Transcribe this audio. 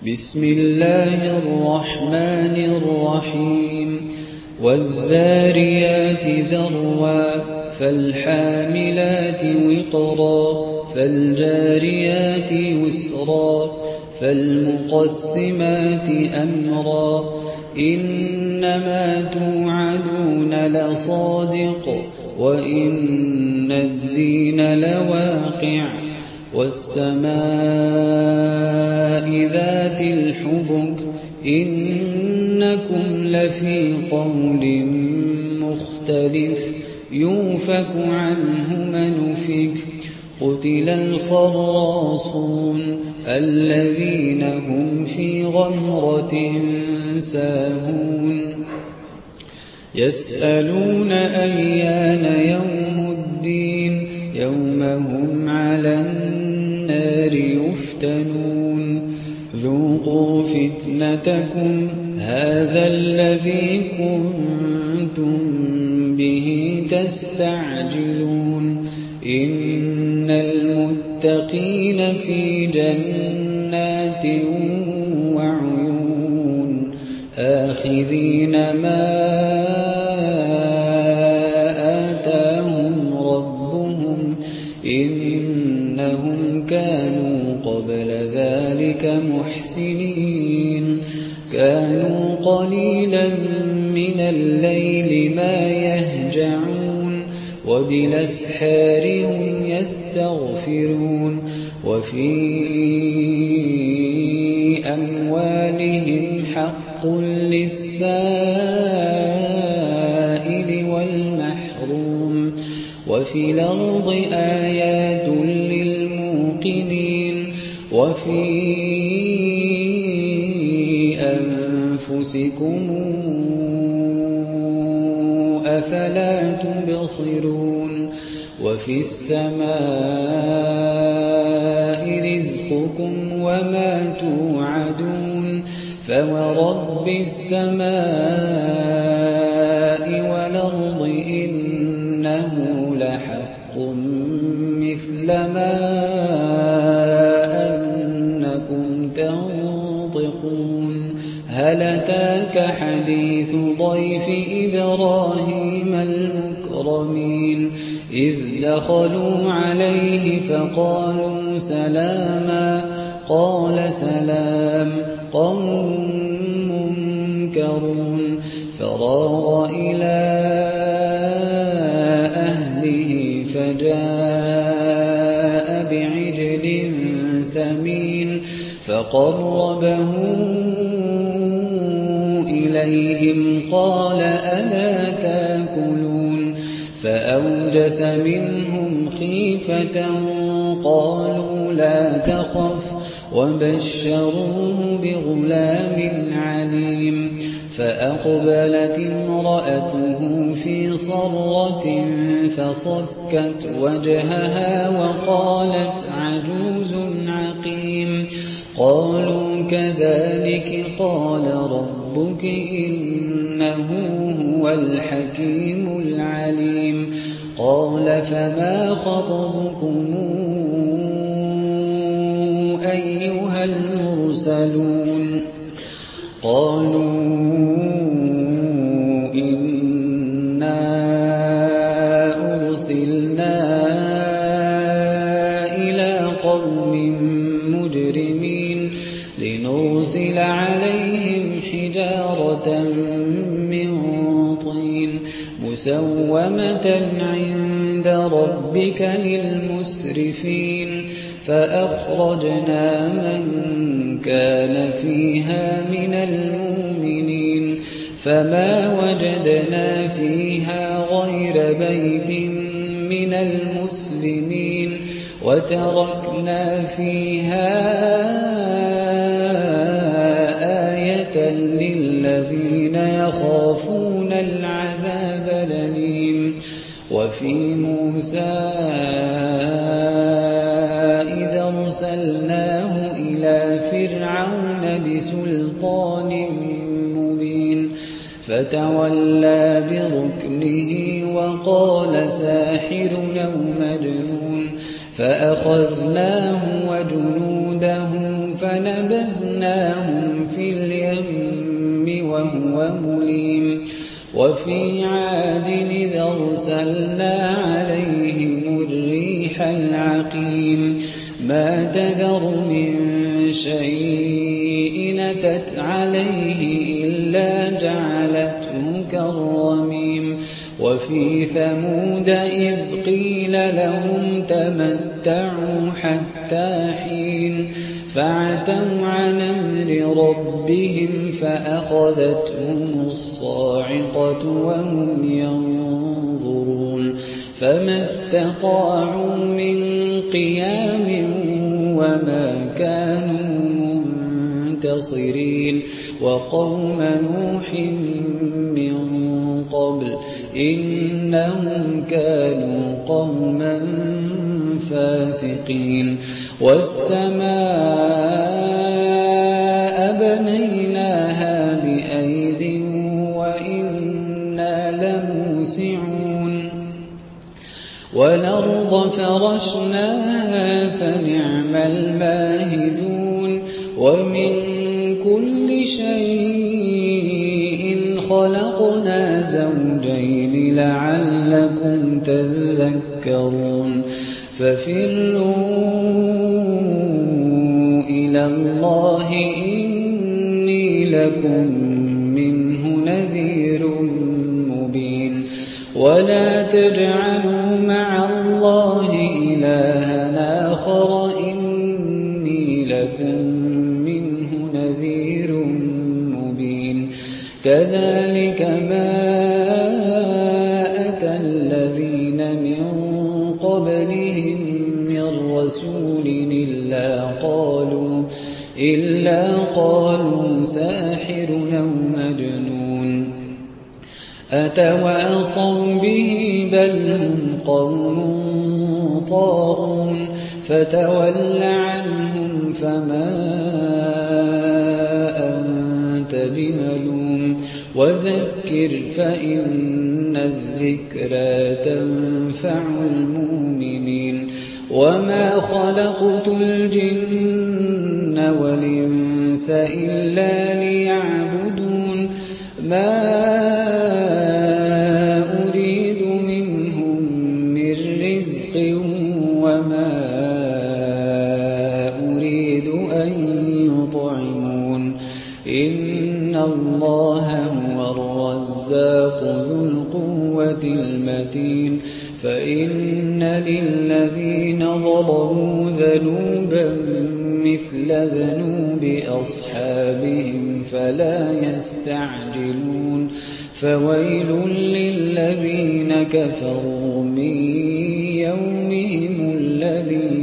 بسم الله الرحمن الرحيم والذاريات ذروا فالحاملات وقرا فالجاريات يسرا فالمقسمات أمرا إنما توعدون لصادق وإن الدين لواقع والسماء ذات الحبك إنكم لفي قول مختلف يوفك عنه من أفك قتل الخراصون الذين هم في غمرة ساهون يسألون أيان يوم الدين يوم هم على النار يفتنون ذوقوا فتنتكم هذا الذي كنتم به تستعجلون إن المتقين في جنات وعيون آخذين ما آتاهم ربهم إنهم كانوا قبل ذلك محسنين كانوا قليلا من الليل ما يهجعون وبالأسحار هم يستغفرون وفي أموالهم حق للسائل والمحروم وفي الأرض آيات للموقنين وفي أنفسكم أفلا تبصرون وفي السماء رزقكم وما توعدون فورب السماء والأرض إنه لحق مثل ما أنكم تنطقون هل أتاك حديث ضيف إبراهيم المكرمين إذ دخلوا عليه فقالوا سلاما قال سلام قوم منكرون فراغ إلى أهله فجاء بعجل سمين فقربه إليهم قال ألا تاكلون فأوجس منهم خيفة قالوا لا تخف وبشروه بغلام عليم فأقبلت امرأته في صرة فصكت وجهها وقالت عجوز عقيم قالوا كذلك قال ربك إنه هو الحكيم العليم قال فما خطبكم أيها المرسلون قالوا إنا أرسلنا إلى قوم مجرمين لنرسل عليهم حجارة من طين مسومة عند ربك للمسرفين فأخرجنا من كان فيها من المؤمنين فما وجدنا فيها غير بيت من المسلمين وتركنا فيها آية للذين يخافون العذاب الأليم وفي موسى إذا أرسلناه إلى فرعون بسلطان مبين فتولى بركنه وقال ساحر أو مجنون فأخذناه وجنوده فنبذناهم في اليم وهو مليم وفي عاد إذ أرسلنا عليهم الريح العقيم ما تذر من شيء أتت عليه إلا جعلته كالرميم وفي ثمود إذ قيل لهم تمتعوا حتى حين فعتوا عن أمر ربهم فأخذتهم الصاعقة وهم ينظرون فما استطاعوا من قيام وما كانوا منتصرين وقوم نوح من قبل إنهم كانوا قوما فاسقين والسماء بنيناها بأيد وإنا لموسعون والأرض فرشناها فنعم الماهدون ومن كل شيء خلقنا زوجين لعلكم تذكرون ففروا إلى الله إني لكم منه نذير مبين ولا تجعلوا مع الله إلها آخر إني لكم منه نذير مبين كذلك ما أتى الذين من قبلهم من رسول إلا قالوا ساحر أو مجنون أتواصوا به بل هم قوم طاغون فتول عنهم فما أنت بملوم وذكر فإن الذكرى تنفع المؤمنين وما خلقت الجن والإنس إلا ليعبدون ما أريد منهم من رزق وما أريد أن يطعمون إن الله هو الرزاق ذو القوة المتين فإن للذين ظلموا ذنوبا مثل ذنوب أصحابهم فلا يستعجلون فويل للذين كفروا من يومهم الذي